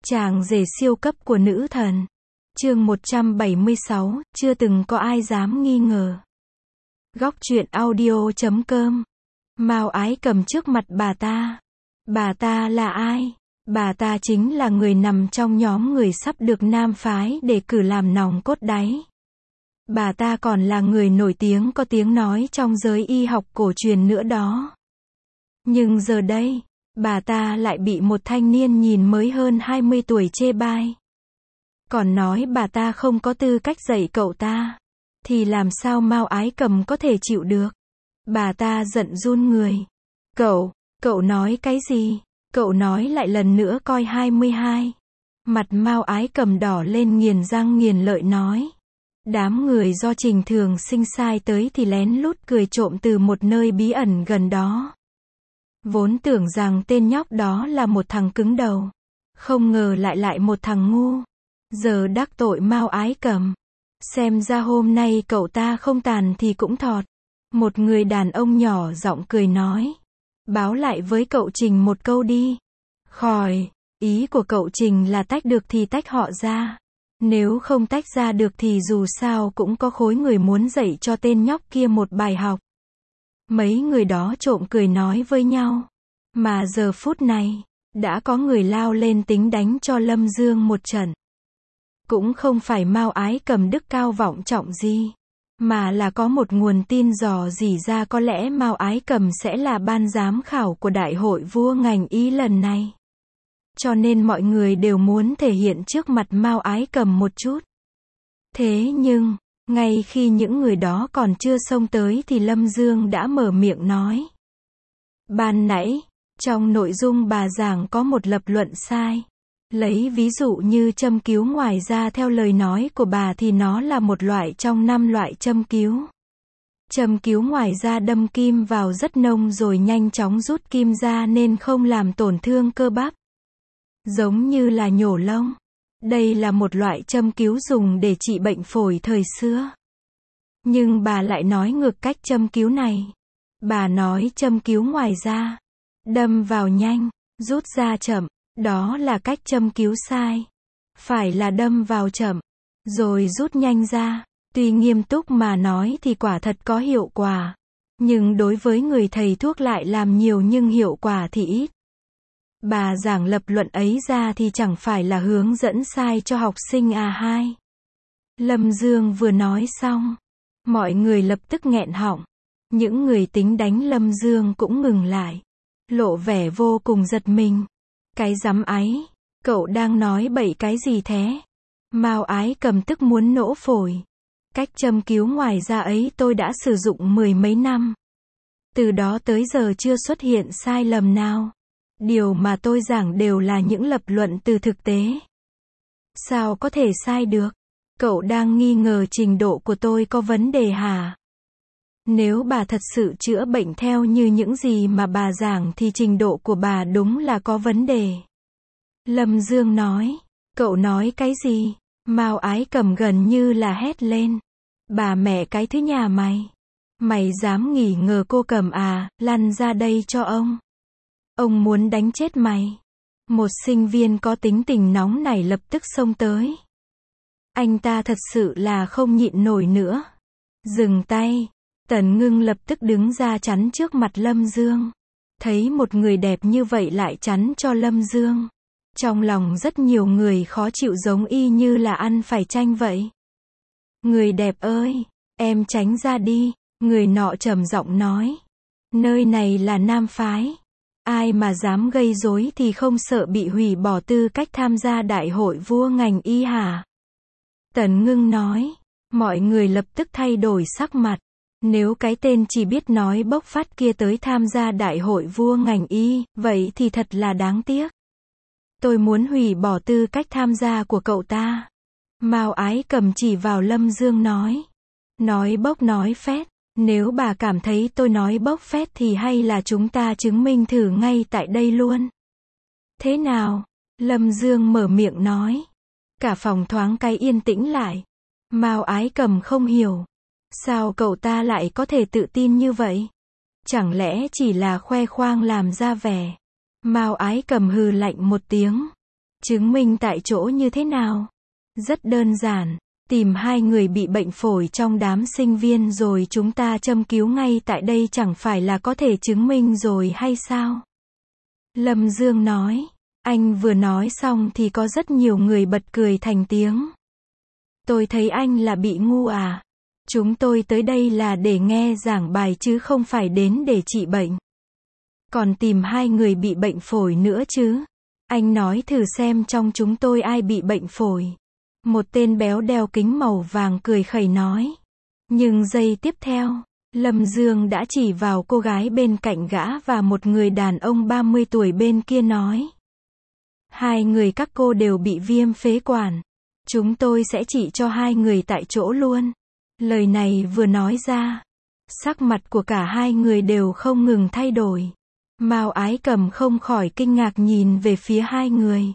Chàng rể siêu cấp của nữ thần. Chương 176, chưa từng có ai dám nghi ngờ. Góc truyện audio.com. Mao Ái Cầm trước mặt bà ta. Bà ta là ai? Bà ta chính là người nằm trong nhóm người sắp được nam phái đề cử làm nòng cốt đáy. Bà ta còn là người nổi tiếng có tiếng nói trong giới y học cổ truyền nữa đó. Nhưng giờ đây, bà ta lại bị một thanh niên nhìn mới hơn 20 tuổi chê bai. Còn nói bà ta không có tư cách dạy cậu ta. Thì làm sao Mao Ái Cầm có thể chịu được? Bà ta giận run người. Cậu nói cái gì? Cậu nói lại lần nữa coi 22. Mặt Mao Ái Cầm đỏ lên nghiền răng nghiền lợi nói. Đám người do Trình Thường Sinh sai tới thì lén lút cười trộm từ một nơi bí ẩn gần đó. Vốn tưởng rằng tên nhóc đó là một thằng cứng đầu. Không ngờ lại một thằng ngu. Giờ đắc tội Mao Ái Cầm. Xem ra hôm nay cậu ta không tàn thì cũng thọt. Một người đàn ông nhỏ giọng cười nói. Báo lại với cậu Trình một câu đi. Khỏi, ý của cậu Trình là tách được thì tách họ ra. Nếu không tách ra được thì dù sao cũng có khối người muốn dạy cho tên nhóc kia một bài học. Mấy người đó trộm cười nói với nhau. Mà giờ phút này, đã có người lao lên tính đánh cho Lâm Dương một trận. Cũng không phải Mao Ái Cầm đức cao vọng trọng gì, mà là có một nguồn tin dò dỉ ra có lẽ Mao Ái Cầm sẽ là ban giám khảo của Đại hội vua ngành y lần này. Cho nên mọi người đều muốn thể hiện trước mặt Mao Ái Cầm một chút. Thế nhưng, ngay khi những người đó còn chưa xông tới thì Lâm Dương đã mở miệng nói. Ban nãy, trong nội dung bà giảng có một lập luận sai. Lấy ví dụ như châm cứu ngoài ra theo lời nói của bà thì nó là một loại trong 5 loại châm cứu. Châm cứu ngoài da đâm kim vào rất nông rồi nhanh chóng rút kim ra nên không làm tổn thương cơ bắp. Giống như là nhổ lông. Đây là một loại châm cứu dùng để trị bệnh phổi thời xưa. Nhưng bà lại nói ngược cách châm cứu này. Bà nói châm cứu ngoài da, đâm vào nhanh, rút ra chậm. Đó là cách châm cứu sai. Phải là đâm vào chậm, rồi rút nhanh ra. Tuy nghiêm túc mà nói thì quả thật có hiệu quả. Nhưng đối với người thầy thuốc lại làm nhiều nhưng hiệu quả thì ít. Bà giảng lập luận ấy ra thì chẳng phải là hướng dẫn sai cho học sinh à hai. Lâm Dương vừa nói xong. Mọi người lập tức nghẹn họng. Những người tính đánh Lâm Dương cũng ngừng lại. Lộ vẻ vô cùng giật mình. Cái rắm ấy, cậu đang nói bậy cái gì thế? Mao Ái Cầm tức muốn nổ phổi. Cách châm cứu ngoài da ấy tôi đã sử dụng 10 mấy năm. Từ đó tới giờ chưa xuất hiện sai lầm nào. Điều mà tôi giảng đều là những lập luận từ thực tế. Sao có thể sai được? Cậu đang nghi ngờ trình độ của tôi có vấn đề hả? Nếu bà thật sự chữa bệnh theo như những gì mà bà giảng thì trình độ của bà đúng là có vấn đề. Lâm Dương nói. Cậu nói cái gì? Mao Ái Cầm gần như là hét lên. Bà mẹ cái thứ nhà mày. Mày dám nghỉ ngờ cô Cầm à, lăn ra đây cho ông. Ông muốn đánh chết mày. Một sinh viên có tính tình nóng nảy lập tức xông tới. Anh ta thật sự là không nhịn nổi nữa. Dừng tay. Tần Ngưng lập tức đứng ra chắn trước mặt Lâm Dương. Thấy một người đẹp như vậy lại chắn cho Lâm Dương. Trong lòng rất nhiều người khó chịu giống y như là ăn phải chanh vậy. Người đẹp ơi, em tránh ra đi, người nọ trầm giọng nói. Nơi này là nam phái. Ai mà dám gây rối thì không sợ bị hủy bỏ tư cách tham gia đại hội vua ngành y hả? Tần Ngưng nói. Mọi người lập tức thay đổi sắc mặt. Nếu cái tên chỉ biết nói bốc phát kia tới tham gia đại hội vua ngành y, vậy thì thật là đáng tiếc. Tôi muốn hủy bỏ tư cách tham gia của cậu ta. Mao Ái Cầm chỉ vào Lâm Dương nói. Nói bốc nói phét. Nếu bà cảm thấy tôi nói bốc phét thì hay là chúng ta chứng minh thử ngay tại đây luôn. Thế nào? Lâm Dương mở miệng nói. Cả phòng thoáng cái yên tĩnh lại. Mao Ái Cầm không hiểu. Sao cậu ta lại có thể tự tin như vậy? Chẳng lẽ chỉ là khoe khoang làm ra vẻ? Mao Ái Cầm hừ lạnh một tiếng. Chứng minh tại chỗ như thế nào? Rất đơn giản. Tìm 2 người bị bệnh phổi trong đám sinh viên rồi chúng ta châm cứu ngay tại đây chẳng phải là có thể chứng minh rồi hay sao? Lâm Dương nói. Anh vừa nói xong thì có rất nhiều người bật cười thành tiếng. Tôi thấy anh là bị ngu à? Chúng tôi tới đây là để nghe giảng bài chứ không phải đến để trị bệnh. Còn tìm 2 người bị bệnh phổi nữa chứ? Anh nói thử xem trong chúng tôi ai bị bệnh phổi. Một tên béo đeo kính màu vàng cười khẩy nói. Nhưng giây tiếp theo, Lâm Dương đã chỉ vào cô gái bên cạnh gã và một người đàn ông 30 tuổi bên kia nói. 2 người các cô đều bị viêm phế quản. Chúng tôi sẽ trị cho 2 người tại chỗ luôn. Lời này vừa nói ra, sắc mặt của cả 2 người đều không ngừng thay đổi. Mao Ái Cầm không khỏi kinh ngạc nhìn về phía 2 người.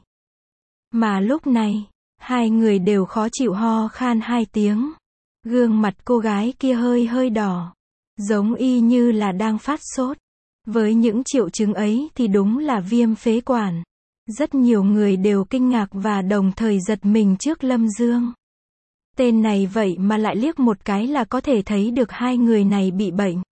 Mà lúc này, 2 người đều khó chịu ho khan 2 tiếng. Gương mặt cô gái kia hơi hơi đỏ, giống y như là đang phát sốt. Với những triệu chứng ấy thì đúng là viêm phế quản. Rất nhiều người đều kinh ngạc và đồng thời giật mình trước Lâm Dương. Tên này vậy mà lại liếc một cái là có thể thấy được 2 người này bị bệnh.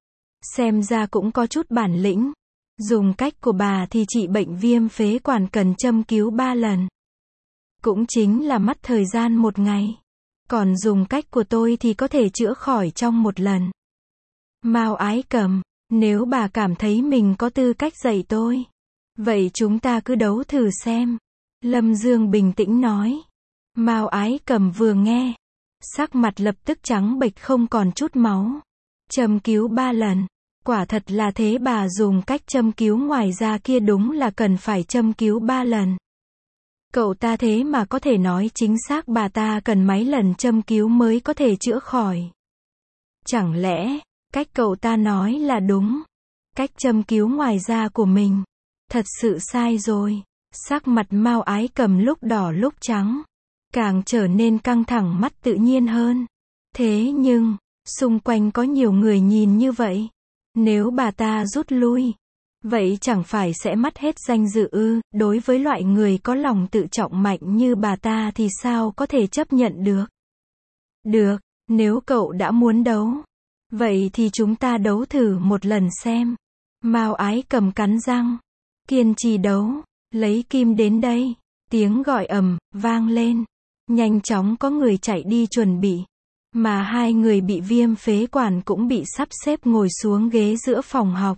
Xem ra cũng có chút bản lĩnh. Dùng cách của bà thì trị bệnh viêm phế quản cần châm cứu 3 lần. Cũng chính là mất thời gian 1 ngày. Còn dùng cách của tôi thì có thể chữa khỏi trong 1 lần. Mao Ái Cầm, nếu bà cảm thấy mình có tư cách dạy tôi, vậy chúng ta cứ đấu thử xem. Lâm Dương bình tĩnh nói. Mao Ái Cầm vừa nghe, sắc mặt lập tức trắng bệch không còn chút máu. Châm cứu 3 lần. Quả thật là thế, bà dùng cách châm cứu ngoài ra kia đúng là cần phải châm cứu 3 lần. Cậu ta thế mà có thể nói chính xác bà ta cần mấy lần châm cứu mới có thể chữa khỏi. Chẳng lẽ, cách cậu ta nói là đúng? Cách châm cứu ngoài da của mình thật sự sai rồi. Sắc mặt Mao Ái Cầm lúc đỏ lúc trắng, càng trở nên căng thẳng, mắt tự nhiên hơn. Thế nhưng, xung quanh có nhiều người nhìn như vậy. Nếu bà ta rút lui, vậy chẳng phải sẽ mất hết danh dự ư? Đối với loại người có lòng tự trọng mạnh như bà ta thì sao có thể chấp nhận được? Được, nếu cậu đã muốn đấu, vậy thì chúng ta đấu thử 1 lần xem. Mao Ái Cầm cắn răng, kiên trì đấu. Lấy kim đến đây. Tiếng gọi ầm vang lên. Nhanh chóng có người chạy đi chuẩn bị. Mà 2 người bị viêm phế quản cũng bị sắp xếp ngồi xuống ghế giữa phòng học.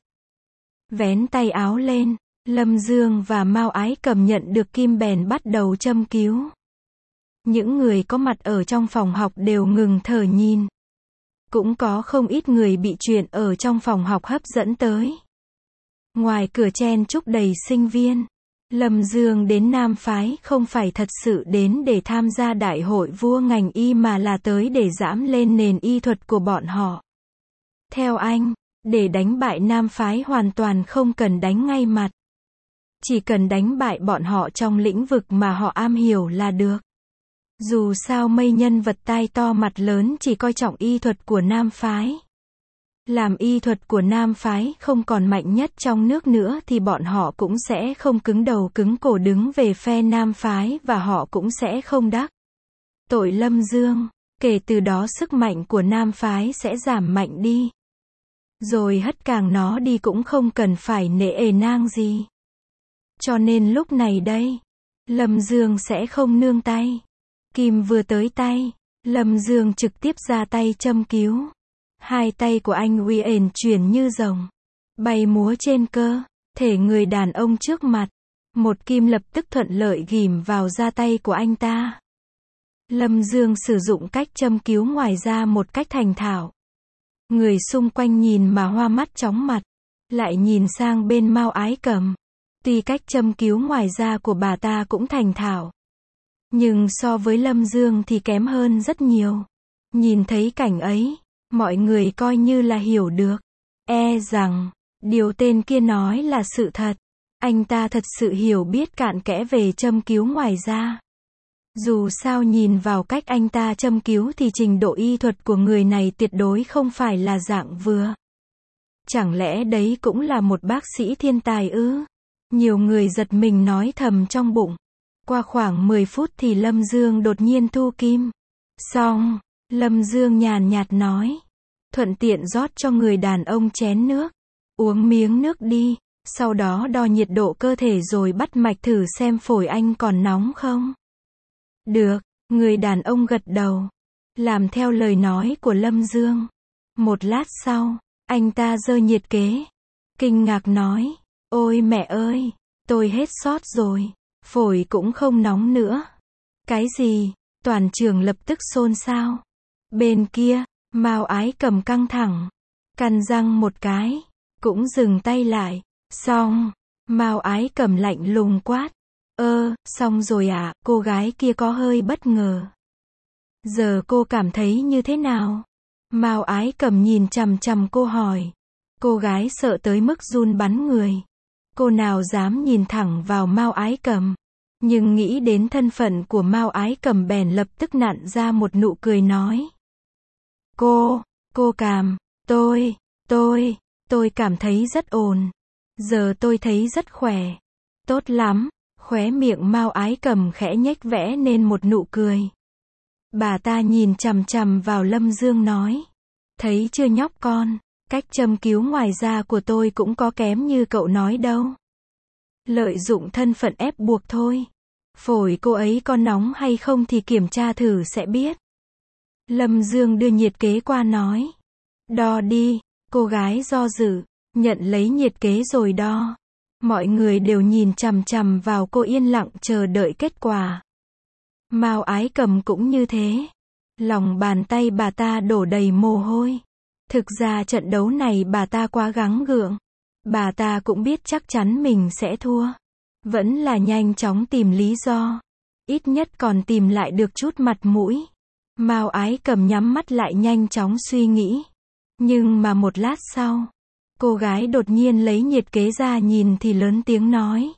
Vén tay áo lên, Lâm Dương và Mao Ái Cầm nhận được kim bèn bắt đầu châm cứu. Những người có mặt ở trong phòng học đều ngừng thở nhìn. Cũng có không ít người bị chuyện ở trong phòng học hấp dẫn tới. Ngoài cửa chen chúc đầy sinh viên. Lâm Dương đến Nam Phái không phải thật sự đến để tham gia đại hội vua ngành y mà là tới để giãm lên nền y thuật của bọn họ. Theo anh, để đánh bại Nam Phái hoàn toàn không cần đánh ngay mặt. Chỉ cần đánh bại bọn họ trong lĩnh vực mà họ am hiểu là được. Dù sao mấy nhân vật tai to mặt lớn chỉ coi trọng y thuật của Nam Phái. Làm y thuật của Nam Phái không còn mạnh nhất trong nước nữa thì bọn họ cũng sẽ không cứng đầu cứng cổ đứng về phe Nam Phái và họ cũng sẽ không đắc tội Lâm Dương. Kể từ đó sức mạnh của Nam Phái sẽ giảm mạnh đi. Rồi hất càng nó đi cũng không cần phải nể nang gì. Cho nên lúc này đây, Lâm Dương sẽ không nương tay. Kim vừa tới tay, Lâm Dương trực tiếp ra tay châm cứu. 2 tay của anh uyển chuyển như rồng, bay múa trên cơ thể người đàn ông trước mặt. Một kim lập tức thuận lợi ghim vào da tay của anh ta. Lâm Dương sử dụng cách châm cứu ngoài da một cách thành thạo. Người xung quanh nhìn mà hoa mắt chóng mặt, lại nhìn sang bên Mao Ái Cầm. Tuy cách châm cứu ngoài da của bà ta cũng thành thạo, nhưng so với Lâm Dương thì kém hơn rất nhiều. Nhìn thấy cảnh ấy, mọi người coi như là hiểu được. E rằng, điều tên kia nói là sự thật. Anh ta thật sự hiểu biết cạn kẽ về châm cứu ngoài da. Dù sao nhìn vào cách anh ta châm cứu thì trình độ y thuật của người này tuyệt đối không phải là dạng vừa. Chẳng lẽ đấy cũng là một bác sĩ thiên tài ư? Nhiều người giật mình nói thầm trong bụng. Qua khoảng 10 phút thì Lâm Dương đột nhiên thu kim. Xong, Lâm Dương nhàn nhạt nói. Thuận tiện rót cho người đàn ông chén nước. Uống miếng nước đi, sau đó đo nhiệt độ cơ thể rồi bắt mạch thử xem phổi anh còn nóng không. Được, người đàn ông gật đầu. Làm theo lời nói của Lâm Dương. Một lát sau, anh ta giơ nhiệt kế. Kinh ngạc nói. Ôi mẹ ơi, tôi hết sốt rồi. Phổi cũng không nóng nữa. Cái gì? Toàn trường lập tức xôn xao. Bên kia, Mao Ái Cầm căng thẳng. Cắn răng một cái. Cũng dừng tay lại. Xong. Mao Ái Cầm lạnh lùng quát. Xong rồi à, cô gái kia có hơi bất ngờ. Giờ cô cảm thấy như thế nào? Mao Ái Cầm nhìn chằm chằm cô hỏi. Cô gái sợ tới mức run bắn người. Cô nào dám nhìn thẳng vào Mao Ái Cầm. Nhưng nghĩ đến thân phận của Mao Ái Cầm bèn lập tức nặn ra một nụ cười nói. Cô Cảm, tôi cảm thấy rất ổn. Giờ tôi thấy rất khỏe. Tốt lắm, khóe miệng Mao Ái Cầm khẽ nhếch vẽ nên một nụ cười. Bà ta nhìn chằm chằm vào Lâm Dương nói. Thấy chưa nhóc con, cách châm cứu ngoài da của tôi cũng có kém như cậu nói đâu. Lợi dụng thân phận ép buộc thôi. Phổi cô ấy có nóng hay không thì kiểm tra thử sẽ biết. Lâm Dương đưa nhiệt kế qua nói. Đo đi, cô gái do dự, nhận lấy nhiệt kế rồi đo. Mọi người đều nhìn chằm chằm vào cô yên lặng chờ đợi kết quả. Mao Ái Cầm cũng như thế. Lòng bàn tay bà ta đổ đầy mồ hôi. Thực ra trận đấu này bà ta quá gắng gượng. Bà ta cũng biết chắc chắn mình sẽ thua. Vẫn là nhanh chóng tìm lý do. Ít nhất còn tìm lại được chút mặt mũi. Mao Ái Cầm nhắm mắt lại nhanh chóng suy nghĩ. Nhưng mà một lát sau, cô gái đột nhiên lấy nhiệt kế ra nhìn thì lớn tiếng nói.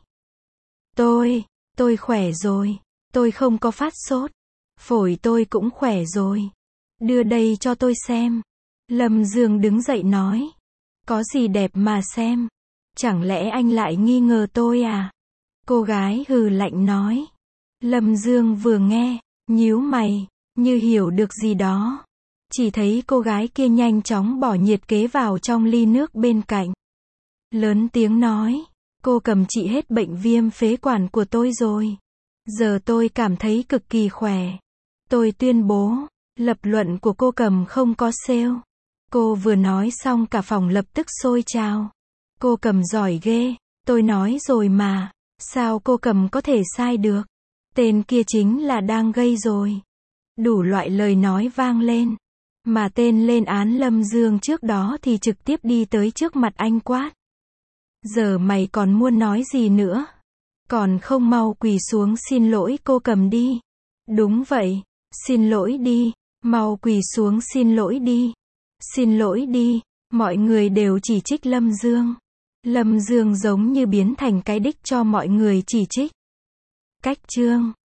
Tôi khỏe rồi. Tôi không có phát sốt. Phổi tôi cũng khỏe rồi. Đưa đây cho tôi xem. Lâm Dương đứng dậy nói. Có gì đẹp mà xem. Chẳng lẽ anh lại nghi ngờ tôi à? Cô gái hừ lạnh nói. Lâm Dương vừa nghe, nhíu mày, như hiểu được gì đó. Chỉ thấy cô gái kia nhanh chóng bỏ nhiệt kế vào trong ly nước bên cạnh. Lớn tiếng nói. Cô Cầm trị hết bệnh viêm phế quản của tôi rồi. Giờ tôi cảm thấy cực kỳ khỏe. Tôi tuyên bố, lập luận của cô Cầm không có sale. Cô vừa nói xong cả phòng lập tức sôi trào. Cô Cầm giỏi ghê, tôi nói rồi mà, sao cô Cầm có thể sai được? Tên kia chính là đang gây rồi. Đủ loại lời nói vang lên. Mà tên lên án Lâm Dương trước đó thì trực tiếp đi tới trước mặt anh quát. Giờ mày còn muốn nói gì nữa? Còn không mau quỳ xuống xin lỗi cô Cầm đi. Đúng vậy, xin lỗi đi, mau quỳ xuống xin lỗi đi. Xin lỗi đi, mọi người đều chỉ trích Lâm Dương. Lâm Dương giống như biến thành cái đích cho mọi người chỉ trích. Cách chương